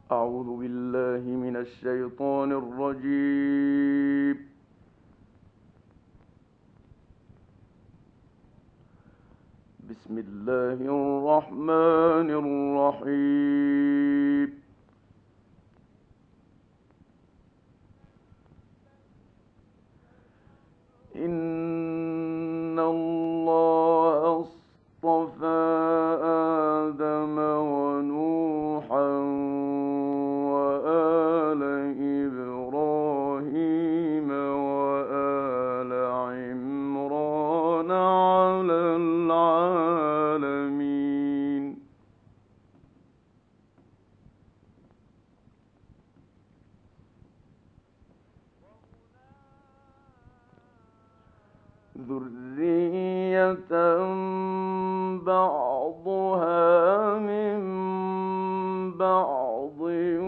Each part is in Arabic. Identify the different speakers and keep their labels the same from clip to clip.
Speaker 1: أعوذ بالله من الشيطان الرجيم. بسم الله الرحمن الرحيم. إن الله اصطفى آدم ونوحا وآل إبراهيم وآل عمران على العالمين. ذرية بعضها من بعض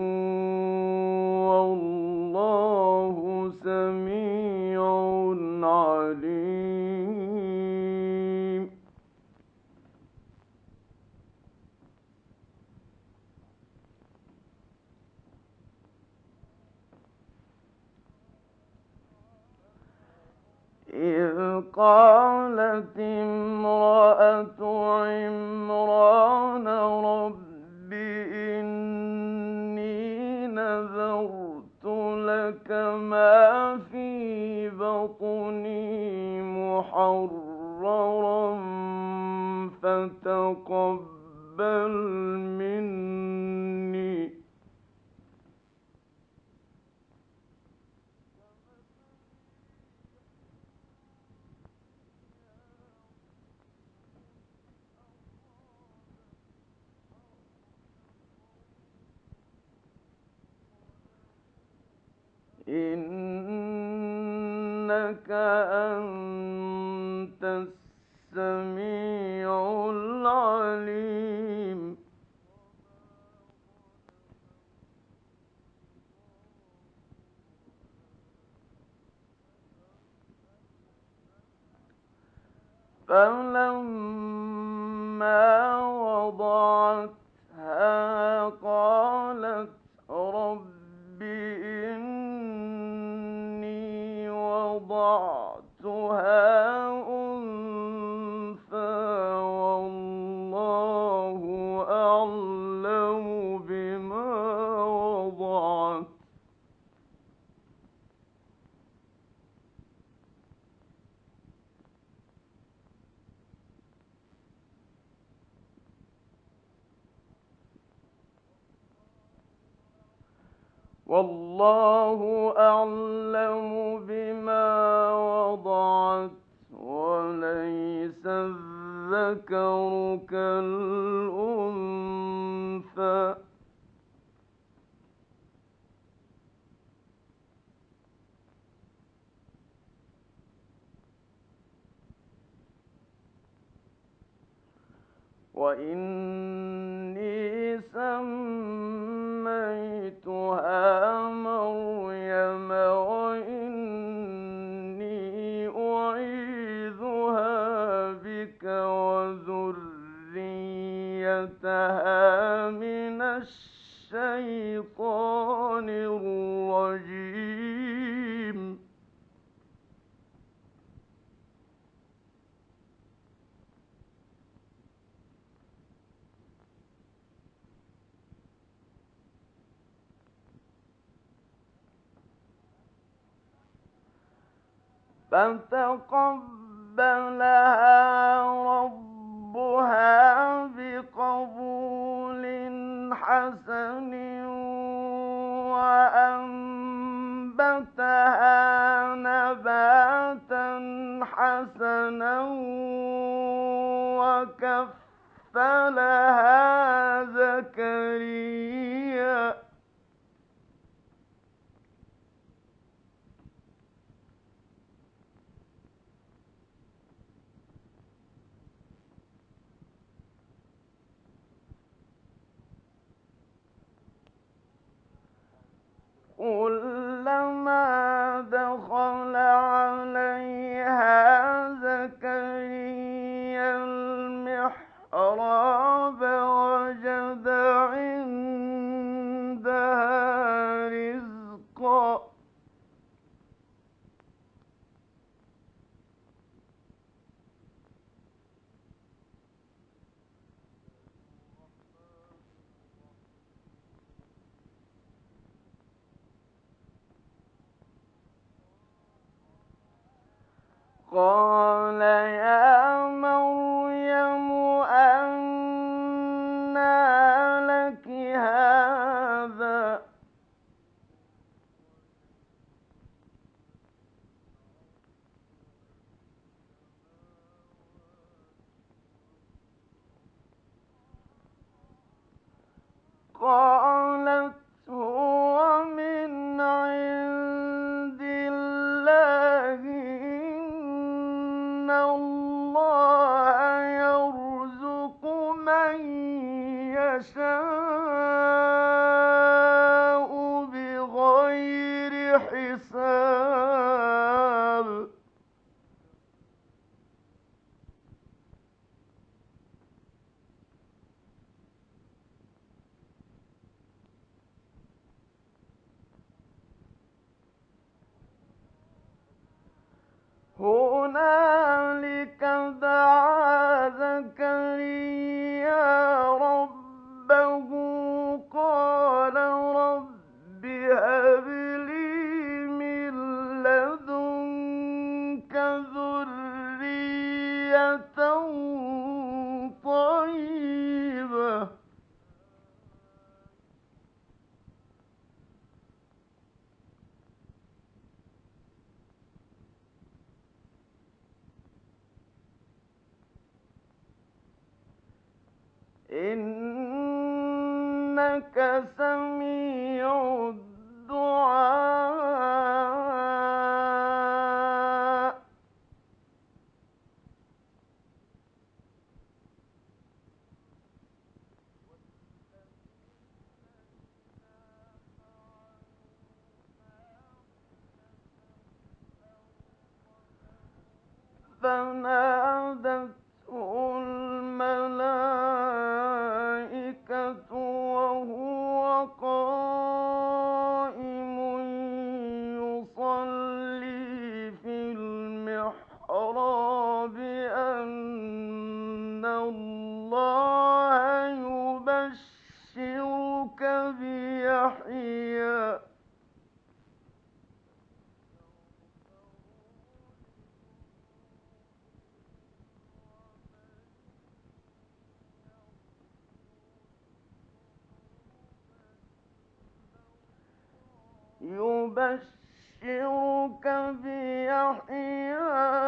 Speaker 1: والله سميع عليم. إذ قالت امرأة عمران رب إني نذرت لك ما في بطني محررا فتقبل مني. إنك أنت السميع العليم. فلما وضعتها قالت رب إني وضعتها أنثى والله أعلم بما وضعت والله أعلم بما وضعت وليس الذكر كالأنثى. وإني سميتها مريم وإني أعيذها بك وذريتها من الشيطان الرجيم. فَتَقَبَّلَهَا رَبُّهَا بِقَبُولٍ حَسَنٍ وَأَنبَتَهَا نَبَاتًا حَسَنًا وَكَفَّلَهَا زَكَرِيَّا كلما دخل عليها زكريا المحراب وجد عندها قال يا مريم أنى لك هذا قالت هو من عند الله إن الله يرزق من يشاء بغير حساب هنالك دعا زكريا ربه قال رب هب لي من لدنك ذرية طيبة إنك سميع الدعاء فنادته الملائكة وهو قائم يصلي في المحراب أن الله يبشرك بيحيى يبشرك بيحيى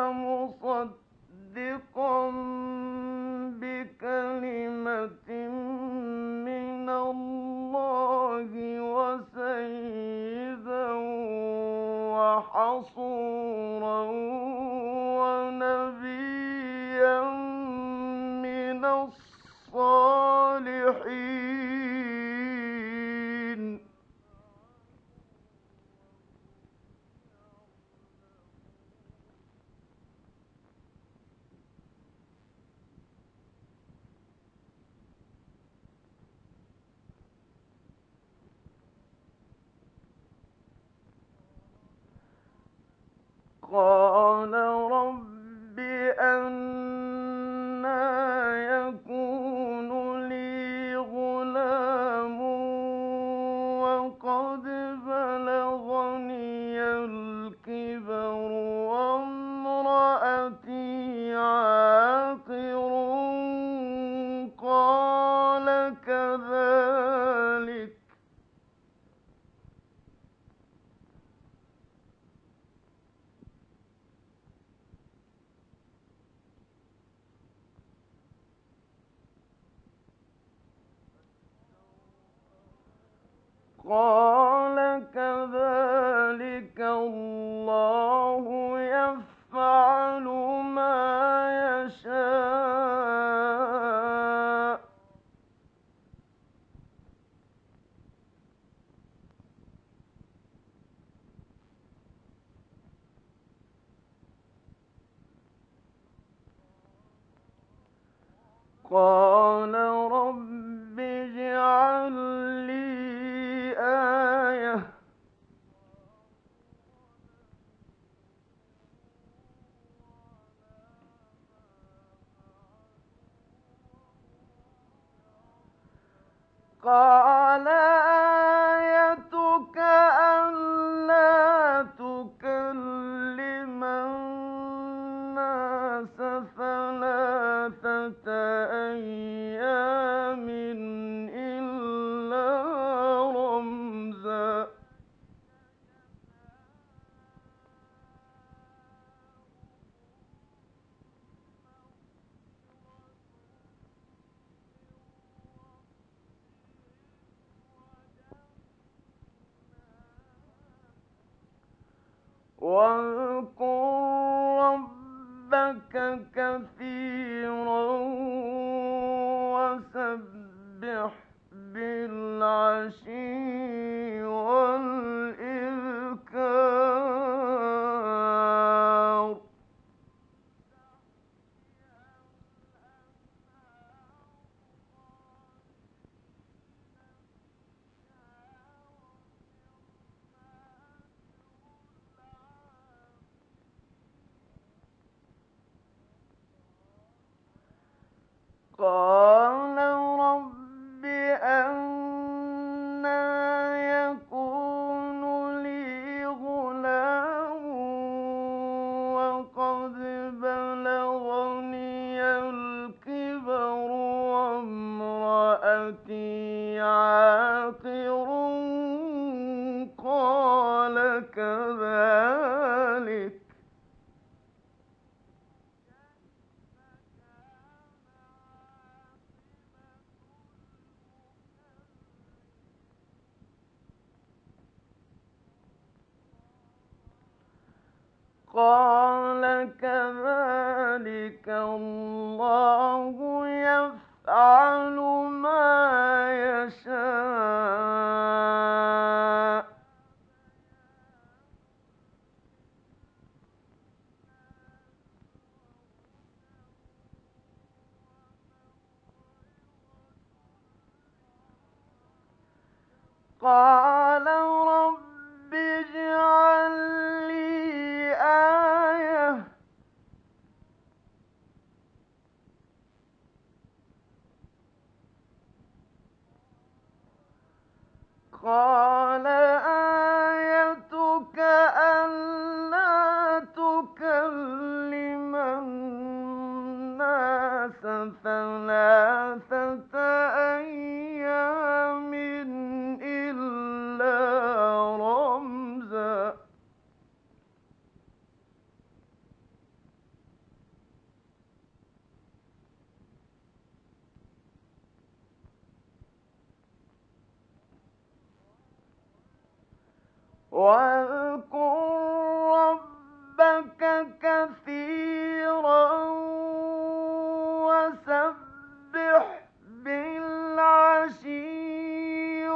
Speaker 1: مصدقا بكلمة من الله وسيدا وحصورا ونبيا من الصالحين قال رب أنى يكون لي غلام وقد بلغني الكبر وامرأتي عاقر قال كذلك الله يفعل ما يشاء قال رب اجعل لي آية قال آيتك ألا تكلم واذكر ربك كثيرا وسبح بالعشي والإبكار. قال رب أنى يكون لي غلام وقد بلغني الكبر وامرأتي عاقر. قال كذلك الله يفعل ما يشاء. قال رب اجعل لي آية قال آيتك ألا تكلم الناس ثلاثة أيام إلا رمزا. واذكر ربك كثيرا وسبح بالعشي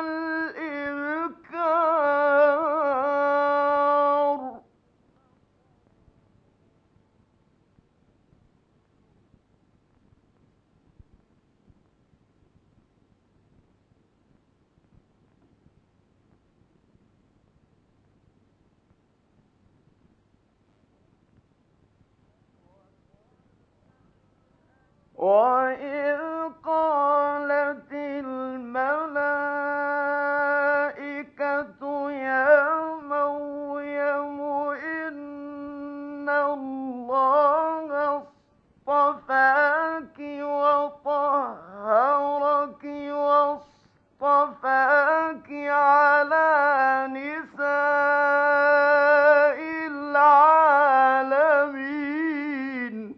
Speaker 1: والإبكار. وإذ قالت الملائكة يا مريم إن الله اصطفاكِ وطهركِ واصطفاكِ على نساء العالمين.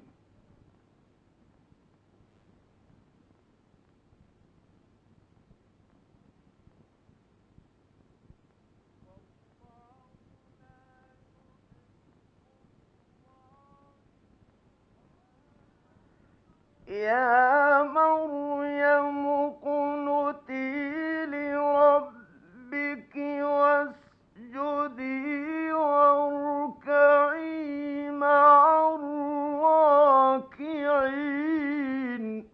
Speaker 1: يا مريم اقنتي لربك واسجدي واركعي مع الراكعين.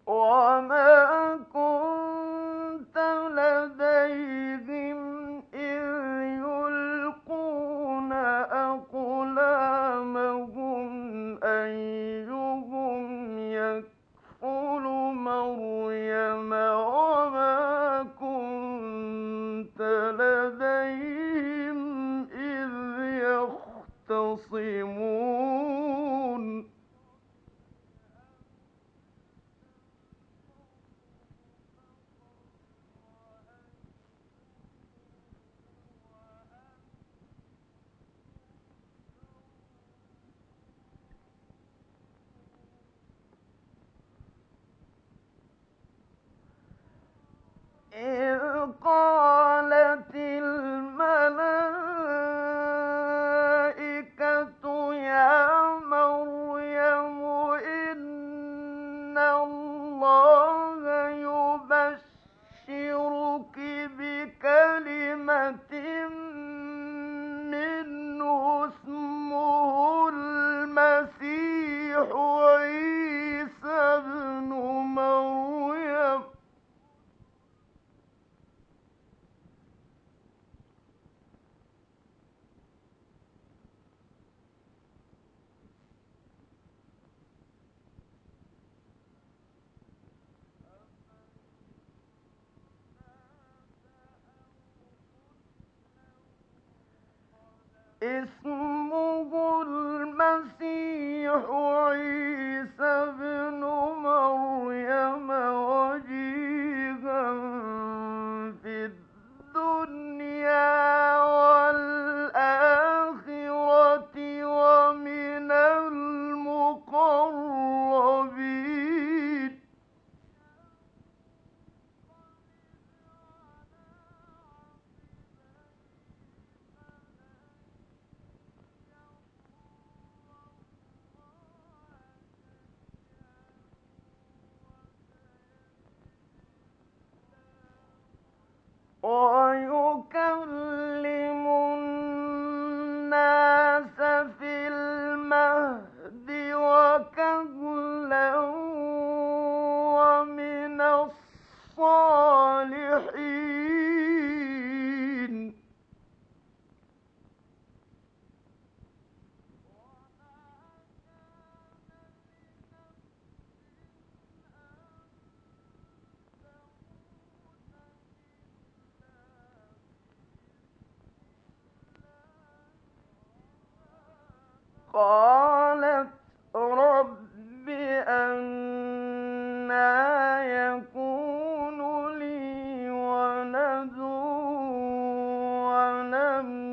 Speaker 1: وما كنت لديهم إذ يلقون أقلامهم أيهم يكفل مريم وما كنت لديهم إذ يختصمون إذ قالت الملائكة يا مريم إن الله يبشرك بكلمة منه اسمه المسيح عيسى ابن مريم اسمه المسيح عيسى ابن مريم وجيها في الدنيا والآخرة ومن المقربين ويكلم الناس في المهد وكهلا ومن الصالحين قالت رب أنى يكون لي ولد ولم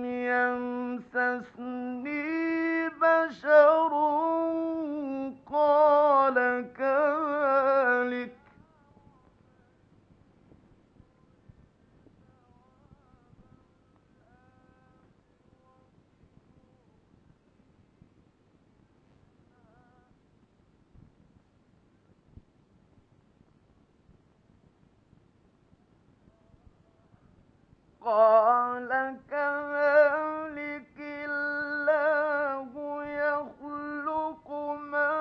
Speaker 1: يمسسني بشر قال كذلك قال كذلك الله يخلق ما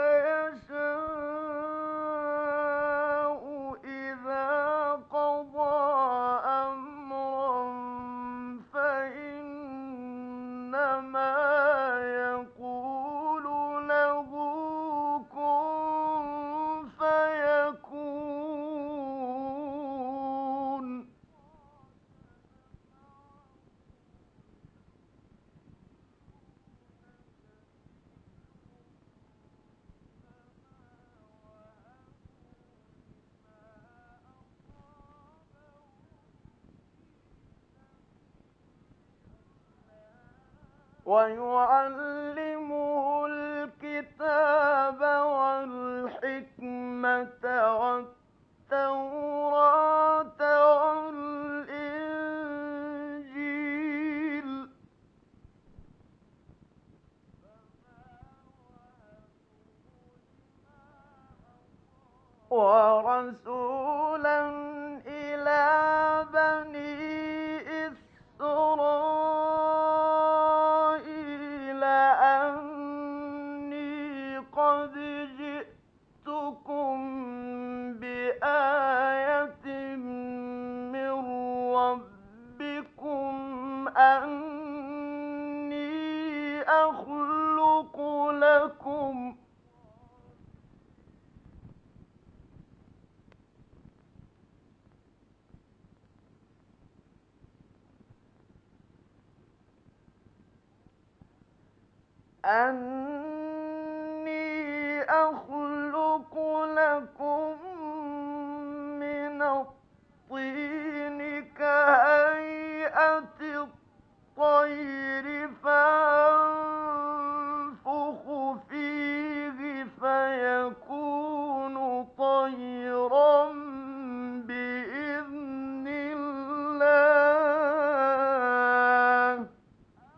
Speaker 1: يشاء إذا قضى أمرا فإنما يقول له كن فيكون ويعلمه الكتاب والحكمة والتوراة والإنجيل ورسولا إلى بني إسرائيل أني قد جئتكم أَنِّي أَخْلُقُ لَكُم مِّنَ الطِّينِ كَهَيْئَةِ الطَّيْرِ فَأَنفُخُ فِيهِ فَيَكُونُ طَيْرًا بِإِذْنِ اللَّهِ ۖ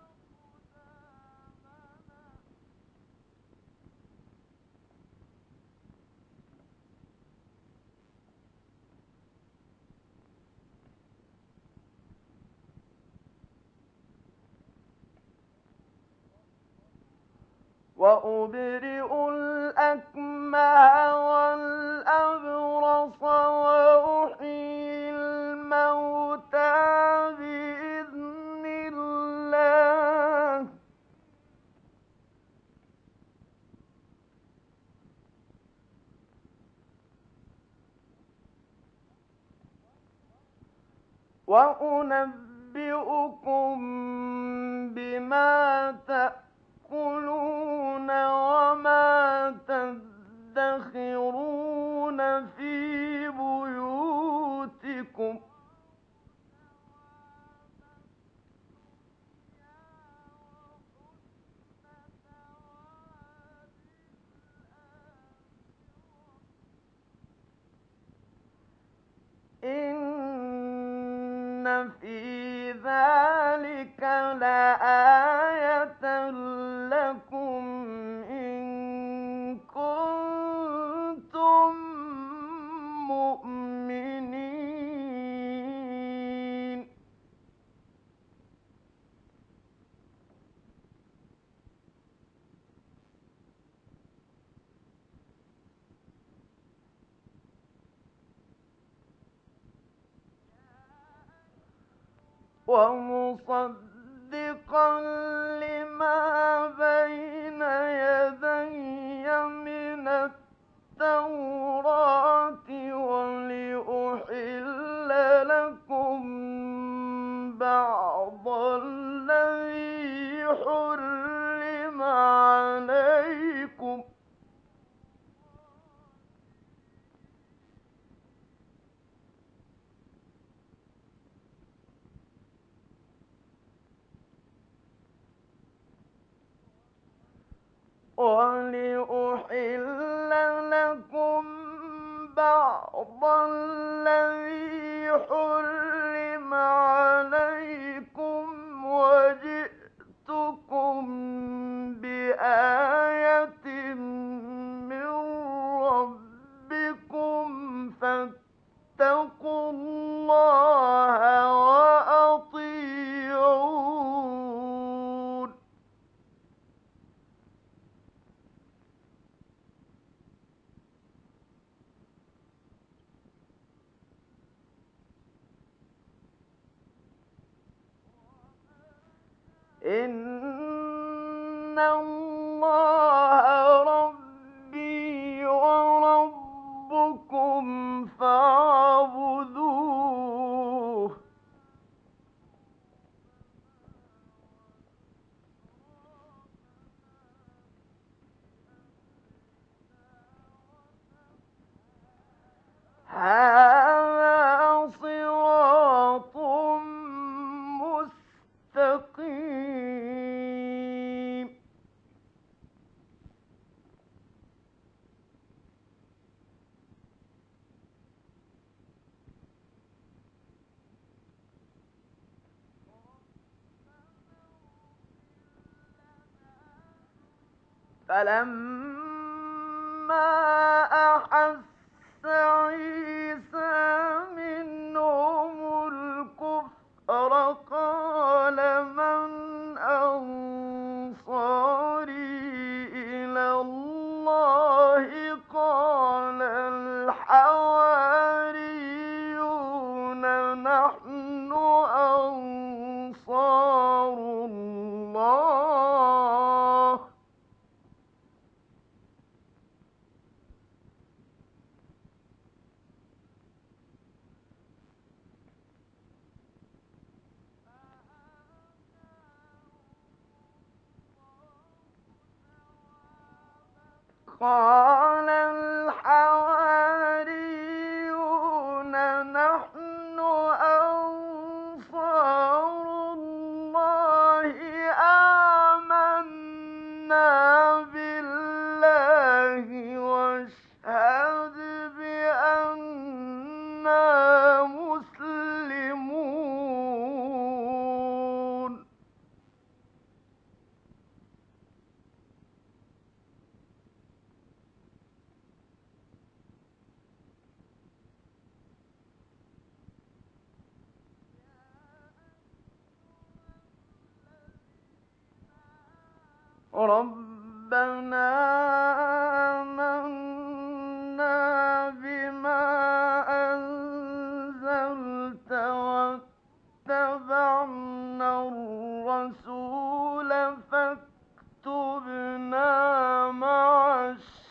Speaker 1: وَأُبْرِئُ الْأَكْمَهَ وَالْأَبْرَصَ وَأُحْيِي الْمَوْتَىٰ بِإِذْنِ اللَّهِ ۖ وَأُنَبِّئُكُم بِمَا تَأْكُلُونَ وَمَا تَدَّخِرُونَ فِي بُيُوتِكُمْ ۚ إِنَّ فِي ذَٰلِكَ لَآيَةً لَّكُمْ إِن كُنتُم مُّؤْمِنِينَ. وَمُصَدِّقًا لِّمَا بَيْنَ يَدَيَّ مِنَ التَّوْرَاةِ وَلِأُحِلَّ لَكُم بَعْضَ الَّذِي حُرِّمَ عَلَيْكُمْ ۚ وَلِأُحِلَّ لَكُم بَعْضَ الَّذِي حُرِّمَ عَلَيْكُمْ ۚ وَجِئْتُكُم بِآيَةٍ مِّن رَّبِّكُمْ فَاتَّقُوا اللَّهَ وَأَطِيعُونِ. إِنَّ اللَّهَ رَبِّي وَرَبُّكُمْ فَاعْبُدُوهُ ۚ هَٰذَا صِرَاطٌ مُّسْتَقِيمٌ. فَلَمَّا أَحَسَّ عِيسَىٰ مِنْهُمُ الْكُفْرَ قَالَ مَنْ أَنصَارِي إِلَى اللَّهِ ۖ قَالَ الْحَوَارِيُّونَ نَحْنُ أَنصَارُ اللَّهِ ۖ قال الحواريون نحن أنصار الله آمنا بالله واشهد بأننا مسلمون ربنا آمنا بما أنزلت واتبعنا الرسول فاكتبنا مع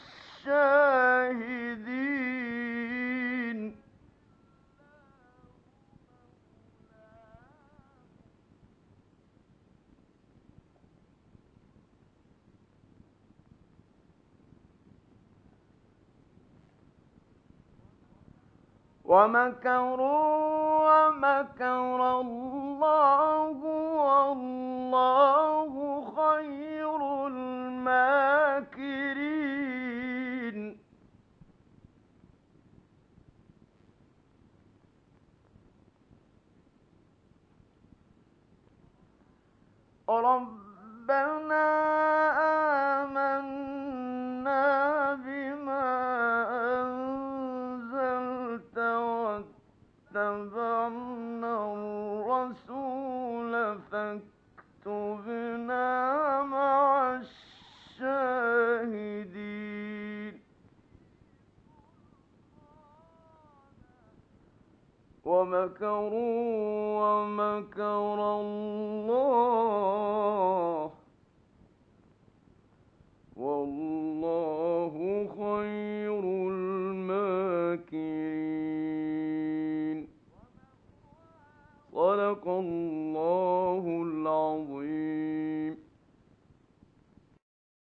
Speaker 1: الشاهدين ومكروا ومكر الله والله خير الماكرين ربنا آمنا بما أنزلت واتبعنا الرسول فاكتبنا مع الشاهدين ومكروا ومكر الله